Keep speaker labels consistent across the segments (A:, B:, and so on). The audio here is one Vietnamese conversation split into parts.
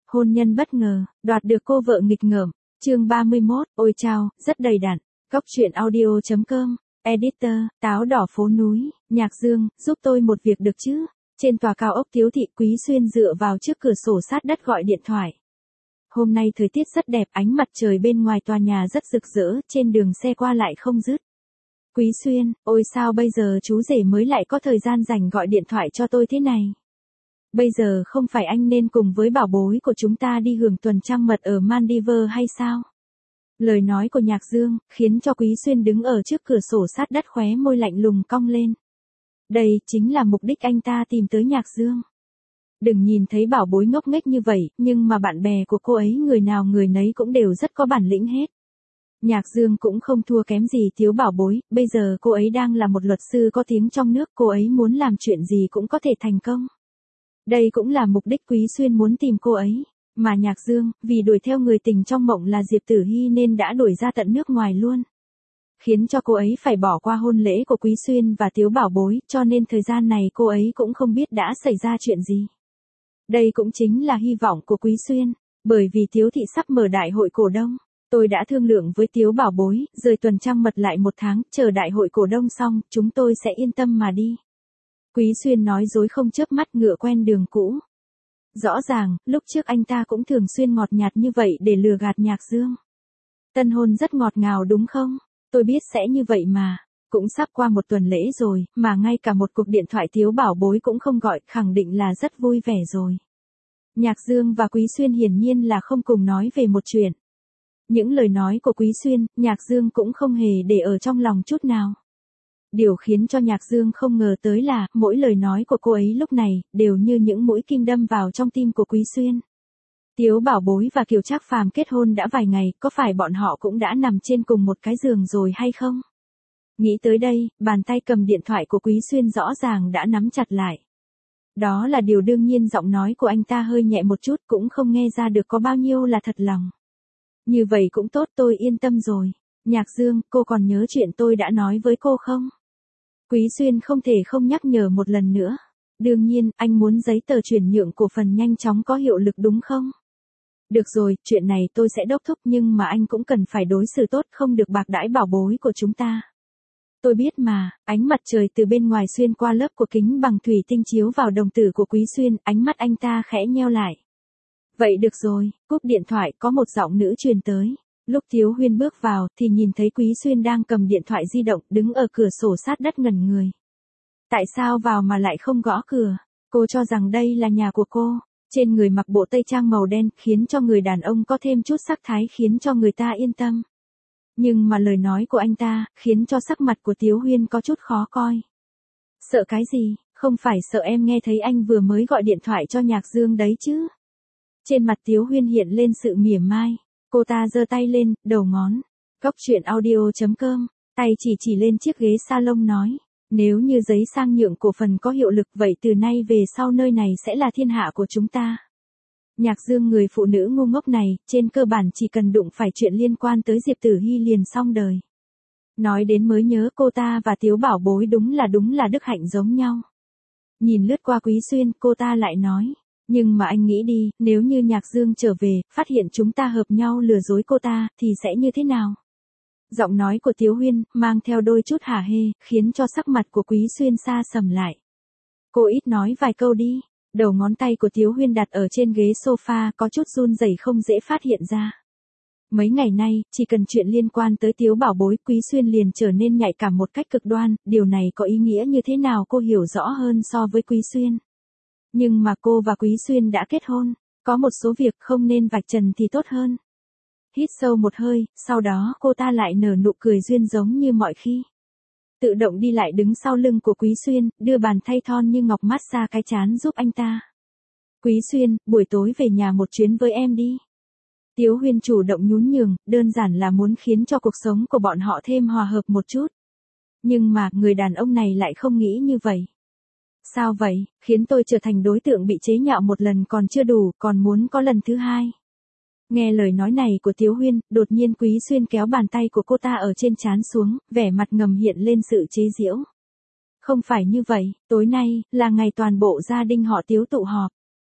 A: Hôn nhân bất ngờ, đoạt được cô vợ nghịch ngợm. Chương 31, ôi chao, rất đầy đặn. Góc truyện audio.com. Editor, táo đỏ phố núi, Nhạc Dương, giúp tôi một việc được chứ? Trên tòa cao ốc Tiếu Thị, Quý Xuyên dựa vào trước cửa sổ sát đất gọi điện thoại. Hôm nay thời tiết rất đẹp, ánh mặt trời bên ngoài tòa nhà rất rực rỡ, trên đường xe qua lại không dứt. Quý Xuyên, ôi sao bây giờ chú rể mới lại có thời gian rảnh gọi điện thoại cho tôi thế này? Bây giờ không phải anh nên cùng với bảo bối của chúng ta đi hưởng tuần trăng mật ở Maldives hay sao? Lời nói của Nhạc Dương, khiến cho Quý Xuyên đứng ở trước cửa sổ sát đất khóe môi lạnh lùng cong lên. Đây chính là mục đích anh ta tìm tới Nhạc Dương. Đừng nhìn thấy bảo bối ngốc nghếch như vậy, nhưng mà bạn bè của cô ấy người nào người nấy cũng đều rất có bản lĩnh hết. Nhạc Dương cũng không thua kém gì Tiếu bảo bối, bây giờ cô ấy đang là một luật sư có tiếng trong nước, cô ấy muốn làm chuyện gì cũng có thể thành công. Đây cũng là mục đích Quý Xuyên muốn tìm cô ấy. Mà Nhạc Dương, vì đuổi theo người tình trong mộng là Diệp Tử Hy nên đã đuổi ra tận nước ngoài luôn. Khiến cho cô ấy phải bỏ qua hôn lễ của Quý Xuyên và Tiếu bảo bối, cho nên thời gian này cô ấy cũng không biết đã xảy ra chuyện gì. Đây cũng chính là hy vọng của Quý Xuyên, bởi vì Tiếu Thị sắp mở đại hội cổ đông. Tôi đã thương lượng với Tiếu bảo bối, rời tuần trăng mật lại 1 tháng, chờ đại hội cổ đông xong, chúng tôi sẽ yên tâm mà đi. Quý Xuyên nói dối không chớp mắt, ngựa quen đường cũ. Rõ ràng, lúc trước anh ta cũng thường xuyên ngọt nhạt như vậy để lừa gạt Nhạc Dương. Tân hôn rất ngọt ngào đúng không? Tôi biết sẽ như vậy mà. Cũng sắp qua 1 tuần lễ rồi, mà ngay cả một cuộc điện thoại Tiếu bảo bối cũng không gọi, khẳng định là rất vui vẻ rồi. Nhạc Dương và Quý Xuyên hiển nhiên là không cùng nói về một chuyện. Những lời nói của Quý Xuyên, Nhạc Dương cũng không hề để ở trong lòng chút nào. Điều khiến cho Nhạc Dương không ngờ tới là, mỗi lời nói của cô ấy lúc này, đều như những mũi kim đâm vào trong tim của Quý Xuyên. Tiếu bảo bối và Kiều Trác Phàm kết hôn đã vài ngày, có phải bọn họ cũng đã nằm trên cùng một cái giường rồi hay không? Nghĩ tới đây, bàn tay cầm điện thoại của Quý Xuyên rõ ràng đã nắm chặt lại. Đó là điều đương nhiên, giọng nói của anh ta hơi nhẹ một chút, cũng không nghe ra được có bao nhiêu là thật lòng. Như vậy cũng tốt, tôi yên tâm rồi. Nhạc Dương, cô còn nhớ chuyện tôi đã nói với cô không? Quý Xuyên không thể không nhắc nhở một lần nữa. Đương nhiên, anh muốn giấy tờ chuyển nhượng cổ phần nhanh chóng có hiệu lực đúng không? Được rồi, chuyện này tôi sẽ đốc thúc, nhưng mà anh cũng cần phải đối xử tốt, không được bạc đãi bảo bối của chúng ta. Tôi biết mà. Ánh mặt trời từ bên ngoài xuyên qua lớp của kính bằng thủy tinh chiếu vào đồng tử của Quý Xuyên, ánh mắt anh ta khẽ nheo lại. Vậy được rồi, cúp điện thoại, có một giọng nữ truyền tới. Lúc Tiếu Huyên bước vào, thì nhìn thấy Quý Xuyên đang cầm điện thoại di động, đứng ở cửa sổ sát đất ngẩn người. Tại sao vào mà lại không gõ cửa? Cô cho rằng đây là nhà của cô. Trên người mặc bộ tây trang màu đen, khiến cho người đàn ông có thêm chút sắc thái, khiến cho người ta yên tâm. Nhưng mà lời nói của anh ta, khiến cho sắc mặt của Tiếu Huyên có chút khó coi. Sợ cái gì? Không phải sợ em nghe thấy anh vừa mới gọi điện thoại cho Nhạc Dương đấy chứ? Trên mặt Tiếu Huyên hiện lên sự mỉa mai. Cô ta giơ tay lên, đầu ngón. Góc truyện audio.com. Tay chỉ lên chiếc ghế salon nói. Nếu như giấy sang nhượng cổ phần có hiệu lực, vậy từ nay về sau nơi này sẽ là thiên hạ của chúng ta. Nhạc Dương, người phụ nữ ngu ngốc này, trên cơ bản chỉ cần đụng phải chuyện liên quan tới Diệp Tử Hy liền xong đời. Nói đến mới nhớ, cô ta và Tiếu bảo bối đúng là đức hạnh giống nhau. Nhìn lướt qua Quý Xuyên, cô ta lại nói. Nhưng mà anh nghĩ đi, nếu như Nhạc Dương trở về, phát hiện chúng ta hợp nhau lừa dối cô ta, thì sẽ như thế nào? Giọng nói của Tiếu Huyên, mang theo đôi chút hả hê, khiến cho sắc mặt của Quý Xuyên xa sầm lại. Cô ít nói vài câu đi. Đầu ngón tay của Tiếu Huyên đặt ở trên ghế sofa, có chút run rẩy không dễ phát hiện ra. Mấy ngày nay, chỉ cần chuyện liên quan tới Tiếu bảo bối, Quý Xuyên liền trở nên nhạy cảm một cách cực đoan, điều này có ý nghĩa như thế nào cô hiểu rõ hơn so với Quý Xuyên. Nhưng mà cô và Quý Xuyên đã kết hôn, có một số việc không nên vạch trần thì tốt hơn. Hít sâu một hơi, sau đó cô ta lại nở nụ cười duyên giống như mọi khi. Tự động đi lại đứng sau lưng của Quý Xuyên, đưa bàn tay thon như ngọc massage cái trán giúp anh ta. Quý Xuyên, buổi tối về nhà một chuyến với em đi. Tiếu Huyên chủ động nhún nhường, đơn giản là muốn khiến cho cuộc sống của bọn họ thêm hòa hợp một chút. Nhưng mà, người đàn ông này lại không nghĩ như vậy. Sao vậy, khiến tôi trở thành đối tượng bị chế nhạo một lần còn chưa đủ, còn muốn có lần thứ hai. Nghe lời nói này của Tiếu Huyên, đột nhiên Quý Xuyên kéo bàn tay của cô ta ở trên trán xuống, vẻ mặt ngầm hiện lên sự chế giễu. Không phải như vậy, tối nay, là ngày toàn bộ gia đình họ Tiếu tụ họp.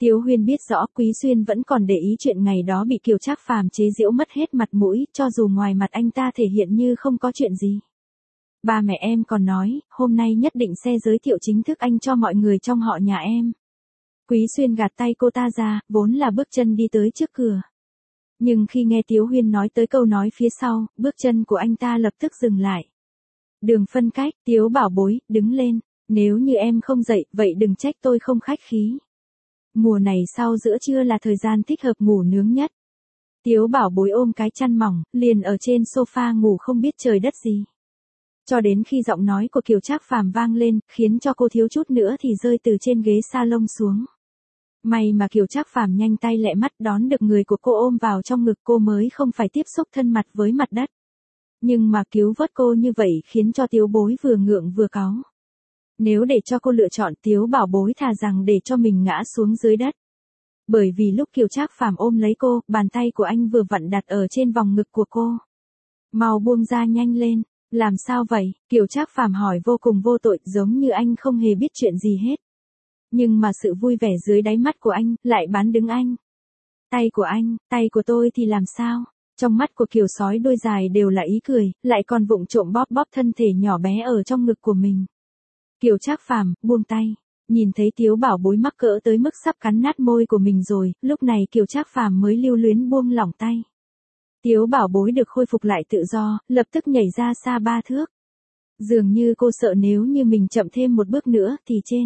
A: Tiếu Huyên biết rõ Quý Xuyên vẫn còn để ý chuyện ngày đó bị Kiều Trác Phàm chế giễu mất hết mặt mũi, cho dù ngoài mặt anh ta thể hiện như không có chuyện gì. Ba mẹ em còn nói, hôm nay nhất định sẽ giới thiệu chính thức anh cho mọi người trong họ nhà em. Quý Xuyên gạt tay cô ta ra, vốn là bước chân đi tới trước cửa. Nhưng khi nghe Tiếu Huyên nói tới câu nói phía sau, bước chân của anh ta lập tức dừng lại. Đường phân cách, Tiếu bảo bối, đứng lên. Nếu như em không dậy, vậy đừng trách tôi không khách khí. Mùa này sau giữa trưa là thời gian thích hợp ngủ nướng nhất. Tiếu bảo bối ôm cái chăn mỏng, liền ở trên sofa ngủ không biết trời đất gì. Cho đến khi giọng nói của Kiều Trác Phàm vang lên, khiến cho cô thiếu chút nữa thì rơi từ trên ghế salon xuống. May mà Kiều Trác Phàm nhanh tay lẹ mắt đón được người của cô ôm vào trong ngực, cô mới không phải tiếp xúc thân mặt với mặt đất. Nhưng mà cứu vớt cô như vậy khiến cho Tiếu bối vừa ngượng vừa cáu. Nếu để cho cô lựa chọn, Tiếu bảo bối thà rằng để cho mình ngã xuống dưới đất. Bởi vì lúc Kiều Trác Phàm ôm lấy cô, bàn tay của anh vừa vặn đặt ở trên vòng ngực của cô. Mau buông ra nhanh lên, làm sao vậy? Kiều Trác Phàm hỏi vô cùng vô tội, giống như anh không hề biết chuyện gì hết. Nhưng mà sự vui vẻ dưới đáy mắt của anh, lại bán đứng anh. Tay của anh, tay của tôi thì làm sao? Trong mắt của Kiều sói đôi dài đều là ý cười, lại còn vụng trộm bóp bóp thân thể nhỏ bé ở trong ngực của mình. Kiều Trác Phàm, buông tay. Nhìn thấy Tiếu bảo bối mắc cỡ tới mức sắp cắn nát môi của mình rồi, lúc này Kiều Trác Phàm mới lưu luyến buông lỏng tay. Tiếu bảo bối được khôi phục lại tự do, lập tức nhảy ra xa 3 thước. Dường như cô sợ nếu như mình chậm thêm một bước nữa thì trên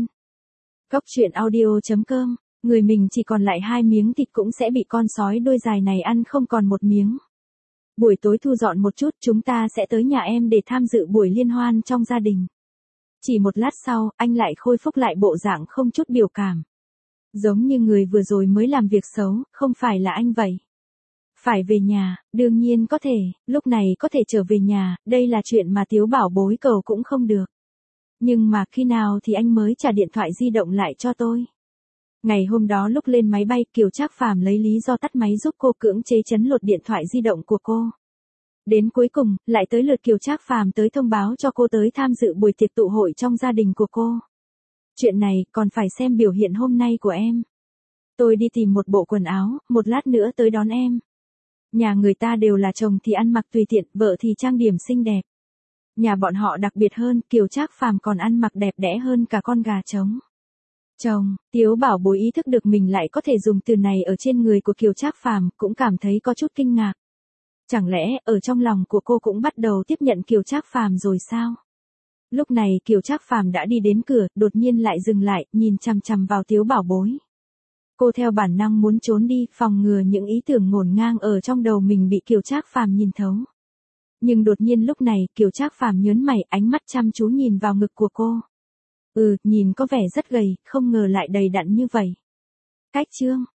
A: Goctruyện.audio.com, người mình chỉ còn lại 2 miếng thịt cũng sẽ bị con sói đôi dài này ăn không còn một miếng. Buổi tối thu dọn một chút, chúng ta sẽ tới nhà em để tham dự buổi liên hoan trong gia đình. Chỉ một lát sau, anh lại khôi phục lại bộ dạng không chút biểu cảm. Giống như người vừa rồi mới làm việc xấu, không phải là anh vậy. Phải về nhà, đương nhiên có thể, lúc này có thể trở về nhà, đây là chuyện mà Tiếu bảo bối cầu cũng không được. Nhưng mà khi nào thì anh mới trả điện thoại di động lại cho tôi? Ngày hôm đó lúc lên máy bay, Kiều Trác Phàm lấy lý do tắt máy giúp cô cưỡng chế chấn lột điện thoại di động của cô. Đến cuối cùng, lại tới lượt Kiều Trác Phàm tới thông báo cho cô tới tham dự buổi tiệc tụ hội trong gia đình của cô. Chuyện này còn phải xem biểu hiện hôm nay của em. Tôi đi tìm một bộ quần áo, một lát nữa tới đón em. Nhà người ta đều là chồng thì ăn mặc tùy tiện, vợ thì trang điểm xinh đẹp. Nhà bọn họ đặc biệt hơn, Kiều Trác Phàm còn ăn mặc đẹp đẽ hơn cả con gà trống. Chồng, Tiếu bảo bối ý thức được mình lại có thể dùng từ này ở trên người của Kiều Trác Phàm, cũng cảm thấy có chút kinh ngạc. Chẳng lẽ, ở trong lòng của cô cũng bắt đầu tiếp nhận Kiều Trác Phàm rồi sao? Lúc này Kiều Trác Phàm đã đi đến cửa, đột nhiên lại dừng lại, nhìn chằm chằm vào Tiếu bảo bối. Cô theo bản năng muốn trốn đi, phòng ngừa những ý tưởng ngổn ngang ở trong đầu mình bị Kiều Trác Phàm nhìn thấu. Nhưng đột nhiên lúc này, Kiều Trác Phàm nhớn mày, ánh mắt chăm chú nhìn vào ngực của cô. Nhìn có vẻ rất gầy, không ngờ lại đầy đặn như vậy. Cách chương